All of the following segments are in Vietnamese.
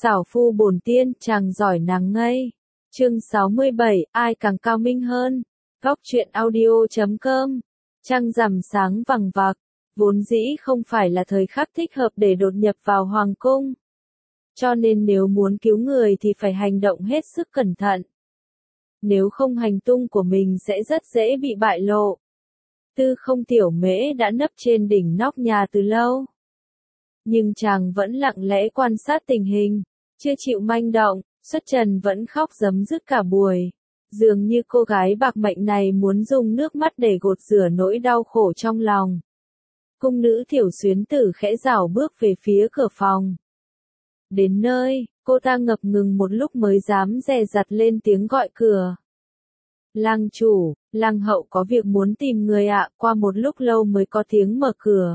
Xảo phu bổn tiên, chàng giỏi nàng ngây. Chương 67, ai càng cao minh hơn. Góc truyện audio.com. Trăng rằm sáng vằng vặc, vốn dĩ không phải là thời khắc thích hợp để đột nhập vào hoàng cung. Cho nên nếu muốn cứu người thì phải hành động hết sức cẩn thận. Nếu không hành tung của mình sẽ rất dễ bị bại lộ. Tư Không Tiểu Mễ đã nấp trên đỉnh nóc nhà từ lâu. Nhưng chàng vẫn lặng lẽ quan sát tình hình, chưa chịu manh động, Xuất Trần vẫn khóc rấm rứt cả buổi. Dường như cô gái bạc mệnh này muốn dùng nước mắt để gột rửa nỗi đau khổ trong lòng. Cung nữ Tiểu Xuyến Tử khẽ rảo bước về phía cửa phòng. Đến nơi, cô ta ngập ngừng một lúc mới dám dè dặt lên tiếng gọi cửa. Lang chủ, lang hậu có việc muốn tìm người ạ, qua một lúc lâu mới có tiếng mở cửa.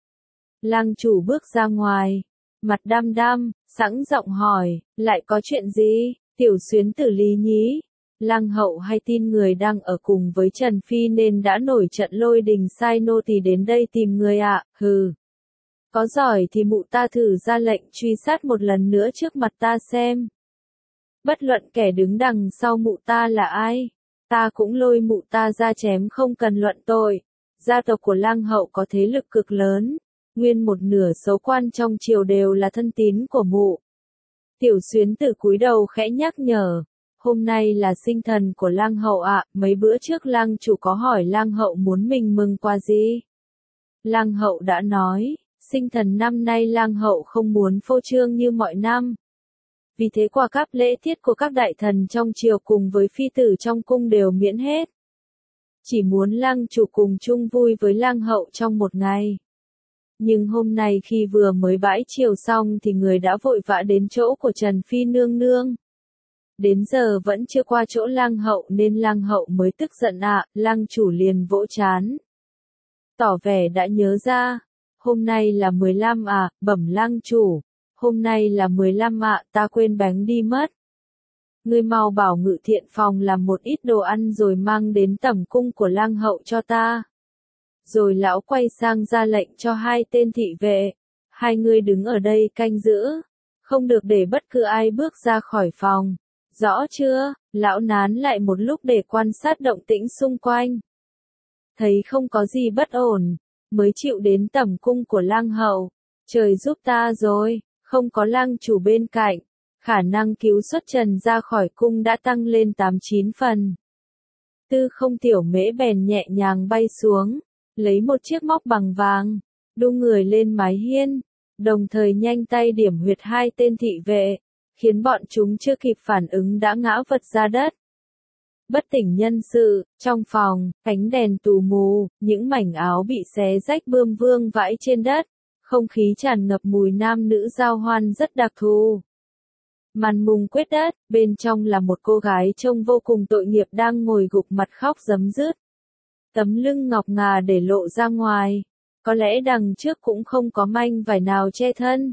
Lang chủ bước ra ngoài, mặt đăm đăm, sẵn giọng hỏi, lại có chuyện gì, Tiểu Xuyến Tử lý nhí. Lang hậu hay tin người đang ở cùng với Trần Phi nên đã nổi trận lôi đình sai nô tỳ đến đây tìm người ạ, hừ. Có giỏi thì mụ ta thử ra lệnh truy sát một lần nữa trước mặt ta xem. Bất luận kẻ đứng đằng sau mụ ta là ai, ta cũng lôi mụ ta ra chém không cần luận tội. Gia tộc của Lang hậu có thế lực cực lớn, nguyên một nửa số quan trong triều đều là thân tín của mụ. Tiểu Xuyến Tử cúi đầu khẽ nhắc nhở, hôm nay là sinh thần của Lang hậu ạ, mấy bữa trước Lang chủ có hỏi Lang hậu muốn mình mừng quà gì. Lang hậu đã nói, sinh thần năm nay Lang hậu không muốn phô trương như mọi năm. Vì thế qua các lễ tiết của các đại thần trong triều cùng với phi tử trong cung đều miễn hết. Chỉ muốn Lang chủ cùng chung vui với Lang hậu trong một ngày. Nhưng hôm nay khi vừa mới bãi triều xong thì người đã vội vã đến chỗ của Trần Phi nương nương. Đến giờ vẫn chưa qua chỗ Lang hậu nên Lang hậu mới tức giận ạ, Lang chủ liền vỗ trán. Tỏ vẻ đã nhớ ra, hôm nay là 15 à, bẩm Lang chủ, hôm nay là 15 ạ, ta quên bánh đi mất. Ngươi mau bảo Ngự Thiện phòng làm một ít đồ ăn rồi mang đến tẩm cung của Lang hậu cho ta. Rồi lão quay sang ra lệnh cho hai tên thị vệ, hai người đứng ở đây canh giữ, không được để bất cứ ai bước ra khỏi phòng. Rõ chưa? Lão nán lại một lúc để quan sát động tĩnh xung quanh. Thấy không có gì bất ổn, mới chịu đến tẩm cung của Lang hậu. Trời giúp ta rồi, không có Lang chủ bên cạnh, khả năng cứu Xuất Trần ra khỏi cung đã tăng lên 8-9 phần. Tư Không Tiểu Mễ bèn nhẹ nhàng bay xuống, lấy một chiếc móc bằng vàng, đung người lên mái hiên, đồng thời nhanh tay điểm huyệt hai tên thị vệ, khiến bọn chúng chưa kịp phản ứng đã ngã vật ra đất. Bất tỉnh nhân sự, trong phòng, ánh đèn tù mù, những mảnh áo bị xé rách bươm vương vãi trên đất, không khí tràn ngập mùi nam nữ giao hoan rất đặc thù. Màn mùng quét đất, bên trong là một cô gái trông vô cùng tội nghiệp đang ngồi gục mặt khóc rấm rứt. Tấm lưng ngọc ngà để lộ ra ngoài, có lẽ đằng trước cũng không có manh vải nào che thân.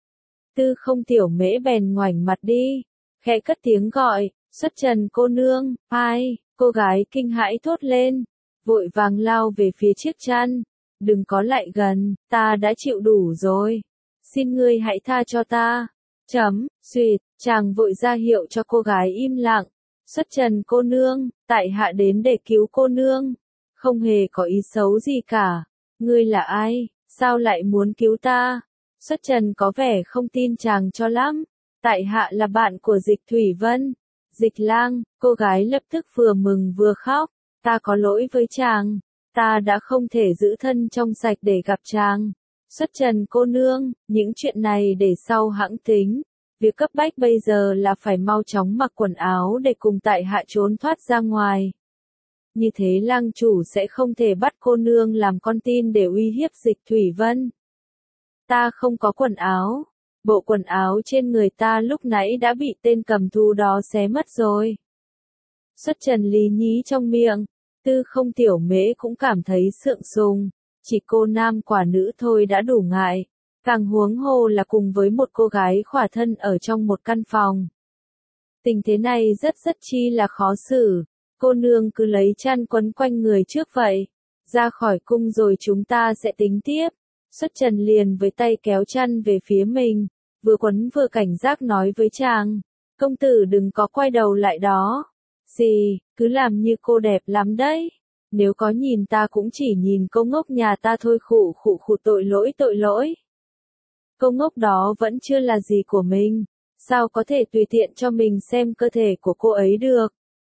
Tư Không Tiểu Mễ bèn ngoảnh mặt đi, khẽ cất tiếng gọi, Xuất Trần cô nương, ai, cô gái kinh hãi thốt lên, vội vàng lao về phía chiếc chăn, đừng có lại gần, ta đã chịu đủ rồi, xin ngươi hãy tha cho ta. Xuyệt, chàng vội ra hiệu cho cô gái im lặng, Xuất Trần cô nương, tại hạ đến để cứu cô nương, không hề có ý xấu gì cả, ngươi là ai, sao lại muốn cứu ta? Xuất Trần có vẻ không tin chàng cho lắm, tại hạ là bạn của Dịch Thủy Vân. Dịch Lang, cô gái lập tức vừa mừng vừa khóc, ta có lỗi với chàng, ta đã không thể giữ thân trong sạch để gặp chàng. Xuất Trần cô nương, những chuyện này để sau hãng tính, việc cấp bách bây giờ là phải mau chóng mặc quần áo để cùng tại hạ trốn thoát ra ngoài. Như thế Lang chủ sẽ không thể bắt cô nương làm con tin để uy hiếp Dịch Thủy Vân. Ta không có quần áo. Bộ quần áo trên người ta lúc nãy đã bị tên cầm thú đó xé mất rồi. Xuất Trần lý nhí trong miệng, Tư Không Tiểu Mễ cũng cảm thấy sượng sùng, chỉ cô nam quả nữ thôi đã đủ ngại, càng huống hồ là cùng với một cô gái khỏa thân ở trong một căn phòng. Tình thế này rất chi là khó xử, cô nương cứ lấy chăn quấn quanh người trước vậy, ra khỏi cung rồi chúng ta sẽ tính tiếp. Xuất Trần liền với tay kéo chăn về phía mình, vừa quấn vừa cảnh giác nói với chàng, công tử đừng có quay đầu lại đó. Gì, cứ làm như cô đẹp lắm đấy. Nếu có nhìn ta cũng chỉ nhìn cô ngốc nhà ta thôi, khụ khụ khụ, tội lỗi tội lỗi. Cô ngốc đó vẫn chưa là gì của mình, sao có thể tùy tiện cho mình xem cơ thể của cô ấy được.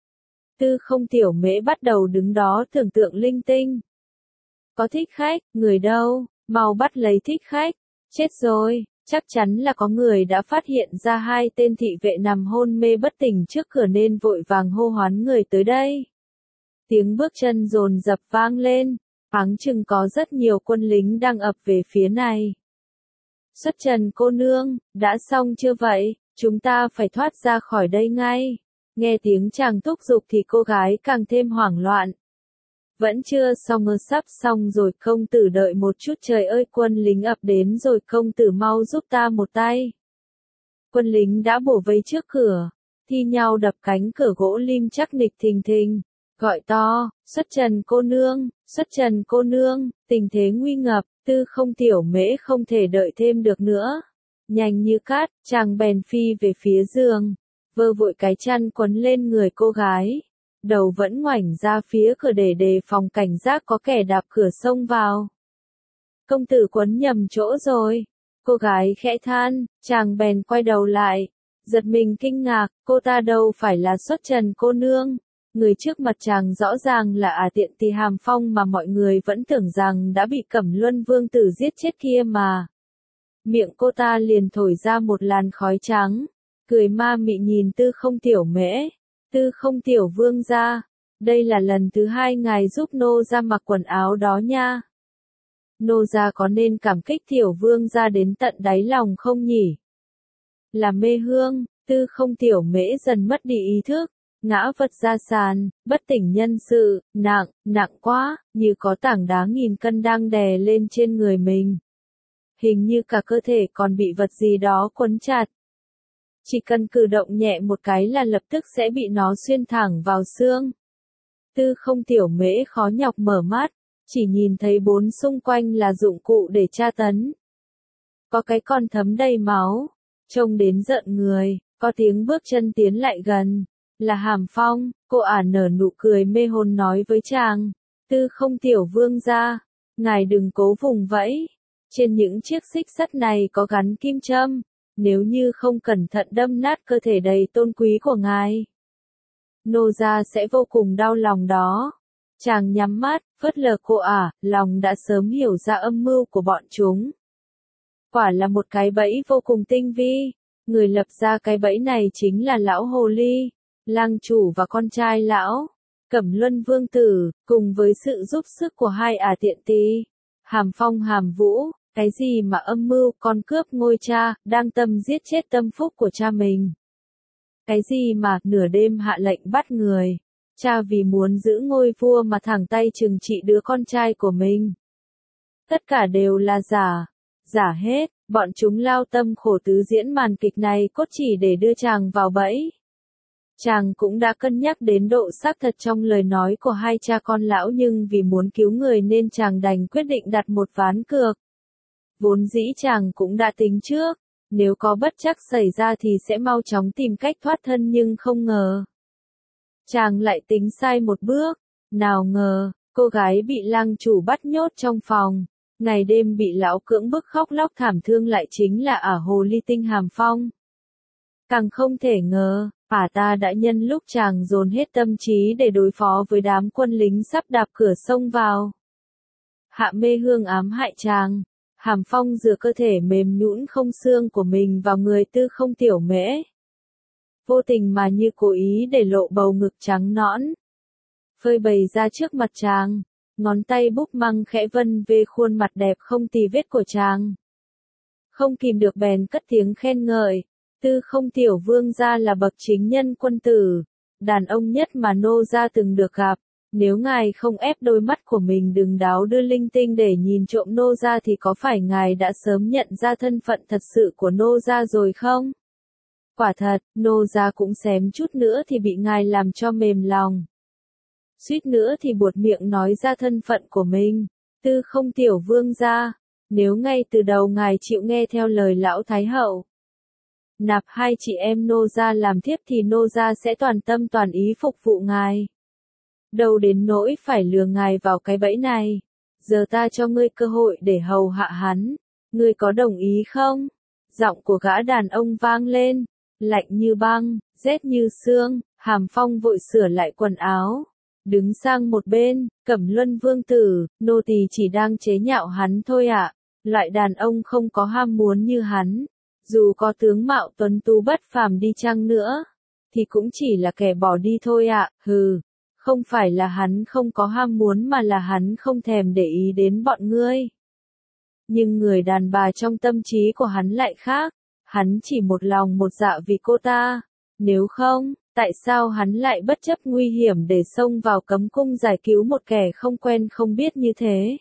Tư Không Tiểu Mễ bắt đầu đứng đó tưởng tượng linh tinh. Có thích khách, người đâu, mau bắt lấy thích khách. Chết rồi, chắc chắn là có người đã phát hiện ra hai tên thị vệ nằm hôn mê bất tỉnh trước cửa nên vội vàng hô hoán người tới đây. Tiếng bước chân dồn dập vang lên, áng chừng có rất nhiều quân lính đang ập về phía này. Xuất Trần cô nương, đã xong chưa vậy, chúng ta phải thoát ra khỏi đây ngay. Nghe tiếng chàng thúc giục thì cô gái càng thêm hoảng loạn. Vẫn chưa xong, sắp xong rồi, công tử đợi một chút, trời ơi, quân lính ập đến rồi, công tử mau giúp ta một tay. Quân lính đã bổ vây trước cửa, thi nhau đập cánh cửa gỗ lim chắc nịch thình thình, gọi to, Xuất Trần cô nương, Xuất Trần cô nương, tình thế nguy ngập. Tư Không Tiểu Mễ không thể đợi thêm được nữa. Nhanh như cát, chàng bèn phi về phía giường, vơ vội cái chăn quấn lên người cô gái. Đầu vẫn ngoảnh ra phía cửa để đề phòng cảnh giác có kẻ đạp cửa xông vào. Công tử quấn nhầm chỗ rồi. Cô gái khẽ than, chàng bèn quay đầu lại. Giật mình kinh ngạc, cô ta đâu phải là Xuất Trần cô nương. Người trước mặt chàng rõ ràng là Tiện Tỳ Hàm Phong mà mọi người vẫn tưởng rằng đã bị Cẩm Luân Vương tử giết chết kia mà. Miệng cô ta liền thổi ra một làn khói trắng, cười ma mị nhìn Tư Không Tiểu Mễ. Tư Không Tiểu vương gia, đây là lần thứ hai ngài giúp nô gia mặc quần áo đó nha. Nô gia có nên cảm kích Tiểu vương gia đến tận đáy lòng không nhỉ? Là mê hương, Tư Không Tiểu Mễ dần mất đi ý thức, ngã vật ra sàn, bất tỉnh nhân sự, nặng quá, như có tảng đá nghìn cân đang đè lên trên người mình. Hình như cả cơ thể còn bị vật gì đó quấn chặt. Chỉ cần cử động nhẹ một cái là lập tức sẽ bị nó xuyên thẳng vào xương. Tư Không Tiểu Mễ khó nhọc mở mắt, chỉ nhìn thấy bốn xung quanh là dụng cụ để tra tấn. Có cái con thấm đầy máu, trông đến rợn người, có tiếng bước chân tiến lại gần. Là Hàm Phong, cô nở nụ cười mê hồn nói với chàng. Tư Không Tiểu vương gia, ngài đừng cố vùng vẫy. Trên những chiếc xích sắt này có gắn kim châm. Nếu như không cẩn thận đâm nát cơ thể đầy tôn quý của ngài, nô gia sẽ vô cùng đau lòng đó. Chàng nhắm mắt, phớt lờ cô lòng đã sớm hiểu ra âm mưu của bọn chúng. Quả là một cái bẫy vô cùng tinh vi. Người lập ra cái bẫy này chính là lão hồ ly, lang chủ và con trai lão, Cẩm Luân Vương tử, cùng với sự giúp sức của hai Tiện Tỳ, Hàm Phong Hàm Vũ. Cái gì mà âm mưu, con cướp ngôi cha, đang tâm giết chết tâm phúc của cha mình. Cái gì mà, nửa đêm hạ lệnh bắt người. Cha vì muốn giữ ngôi vua mà thẳng tay trừng trị đứa con trai của mình. Tất cả đều là giả hết, bọn chúng lao tâm khổ tứ diễn màn kịch này cốt chỉ để đưa chàng vào bẫy. Chàng cũng đã cân nhắc đến độ xác thật trong lời nói của hai cha con lão, nhưng vì muốn cứu người nên chàng đành quyết định đặt một ván cược. Vốn dĩ chàng cũng đã tính trước, nếu có bất trắc xảy ra thì sẽ mau chóng tìm cách thoát thân, nhưng không ngờ. Chàng lại tính sai một bước, nào ngờ, cô gái bị lang chủ bắt nhốt trong phòng, ngày đêm bị lão cưỡng bức khóc lóc thảm thương lại chính là hồ ly tinh Hàm Phong. Càng không thể ngờ, ta đã nhân lúc chàng dồn hết tâm trí để đối phó với đám quân lính sắp đạp cửa xông vào. Hạ mê hương ám hại chàng. Hàm Phong dựa cơ thể mềm nhũn không xương của mình vào người Tư Không Tiểu Mễ. Vô tình mà như cố ý để lộ bầu ngực trắng nõn. Phơi bày ra trước mặt chàng, ngón tay búp măng khẽ vân về khuôn mặt đẹp không tì vết của chàng. Không kìm được bèn cất tiếng khen ngợi, Tư Không Tiểu vương gia là bậc chính nhân quân tử, đàn ông nhất mà nô gia từng được gặp. Nếu ngài không ép đôi mắt của mình đừng đáo đưa linh tinh để nhìn trộm nô gia thì có phải ngài đã sớm nhận ra thân phận thật sự của nô gia rồi không? Quả thật, nô gia cũng xém chút nữa thì bị ngài làm cho mềm lòng. Suýt nữa thì buột miệng nói ra thân phận của mình. Tư Không Tiểu vương gia, nếu ngay từ đầu ngài chịu nghe theo lời lão thái hậu, nạp hai chị em nô gia làm thiếp thì nô gia sẽ toàn tâm toàn ý phục vụ ngài. Đâu đến nỗi phải lừa ngài vào cái bẫy này. Giờ ta cho ngươi cơ hội để hầu hạ hắn. Ngươi có đồng ý không? Giọng của gã đàn ông vang lên, lạnh như băng, rét như xương. Hàm Phong vội sửa lại quần áo, đứng sang một bên. Cẩm Luân vương tử, nô tỳ chỉ đang chế nhạo hắn thôi ạ. Loại đàn ông không có ham muốn như hắn, dù có tướng mạo tuấn tú bất phàm đi chăng nữa, thì cũng chỉ là kẻ bỏ đi thôi ạ. Hừ, không phải là hắn không có ham muốn mà là hắn không thèm để ý đến bọn ngươi. Nhưng người đàn bà trong tâm trí của hắn lại khác, hắn chỉ một lòng một dạ vì cô ta. Nếu không, tại sao hắn lại bất chấp nguy hiểm để xông vào cấm cung giải cứu một kẻ không quen không biết như thế?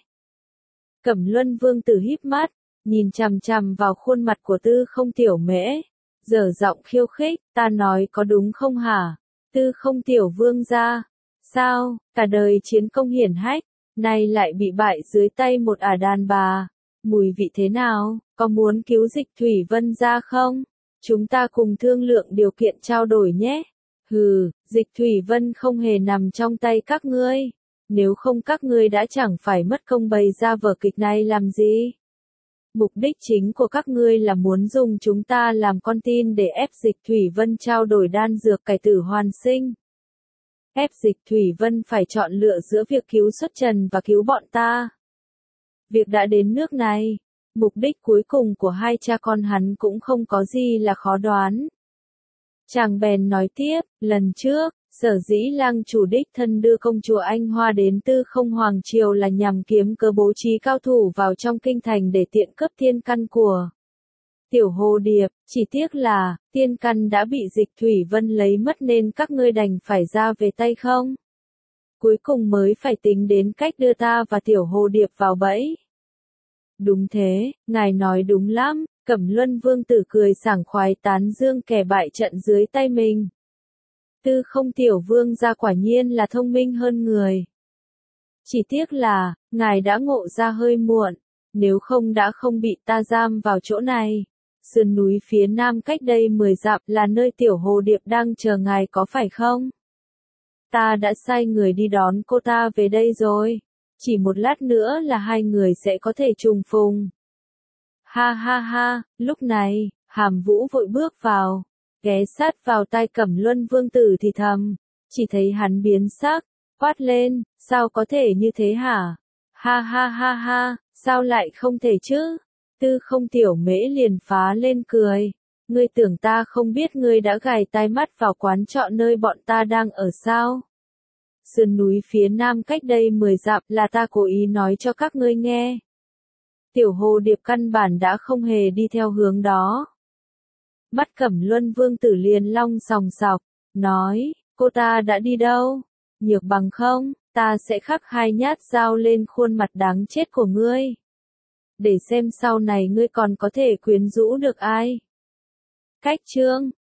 Cẩm Luân vương tử híp mắt, nhìn chằm chằm vào khuôn mặt của Tư Không Tiểu Mễ, dở giọng khiêu khích, ta nói có đúng không hả? Tư Không Tiểu vương gia, sao, cả đời chiến công hiển hách, nay lại bị bại dưới tay một ả đàn bà, mùi vị thế nào, có muốn cứu Dịch Thủy Vân ra không? Chúng ta cùng thương lượng điều kiện trao đổi nhé. Hừ, Dịch Thủy Vân không hề nằm trong tay các ngươi. Nếu không các ngươi đã chẳng phải mất công bày ra vở kịch này làm gì. Mục đích chính của các ngươi là muốn dùng chúng ta làm con tin để ép Dịch Thủy Vân trao đổi đan dược cải tử hoàn sinh. Ép Dịch Thủy Vân phải chọn lựa giữa việc cứu xuất trần và cứu bọn ta. Việc đã đến nước này, mục đích cuối cùng của hai cha con hắn cũng không có gì là khó đoán. Chàng bèn nói tiếp, lần trước, sở dĩ lang chủ đích thân đưa công chúa Anh Hoa đến Tư Không Hoàng Triều là nhằm kiếm cớ bố trí cao thủ vào trong kinh thành để tiện cướp tiên căn của Tiểu Hồ Điệp, chỉ tiếc là, tiên căn đã bị Dịch Thủy Vân lấy mất nên các ngươi đành phải ra về tay không? Cuối cùng mới phải tính đến cách đưa ta và Tiểu Hồ Điệp vào bẫy. Đúng thế, ngài nói đúng lắm. Cẩm Luân vương tử cười sảng khoái tán dương kẻ bại trận dưới tay mình. Tư Không Tiểu vương gia quả nhiên là thông minh hơn người. Chỉ tiếc là, ngài đã ngộ ra hơi muộn, nếu không đã không bị ta giam vào chỗ này. Sườn núi phía nam cách đây 10 dặm là nơi Tiểu Hồ Điệp đang chờ ngài có phải không? Ta đã sai người đi đón cô ta về đây rồi. Chỉ một lát nữa là hai người sẽ có thể trùng phùng. Ha ha ha, lúc này, Hàm Vũ vội bước vào, ghé sát vào tai Cẩm Luân vương tử thì thầm, chỉ thấy hắn biến sắc, quát lên, sao có thể như thế hả? Ha ha ha ha, sao lại không thể chứ? Tư Không Tiểu Mễ liền phá lên cười, ngươi tưởng ta không biết ngươi đã gài tai mắt vào quán trọ nơi bọn ta đang ở sao? Sườn núi phía nam cách đây 10 dặm là ta cố ý nói cho các ngươi nghe. Tiểu Hồ Điệp căn bản đã không hề đi theo hướng đó. Mắt Cẩm Luân vương tử liền long sòng sọc, nói, cô ta đã đi đâu? Nhược bằng không, ta sẽ khắc hai nhát dao lên khuôn mặt đáng chết của ngươi. Để xem sau này ngươi còn có thể quyến rũ được ai. Cách chương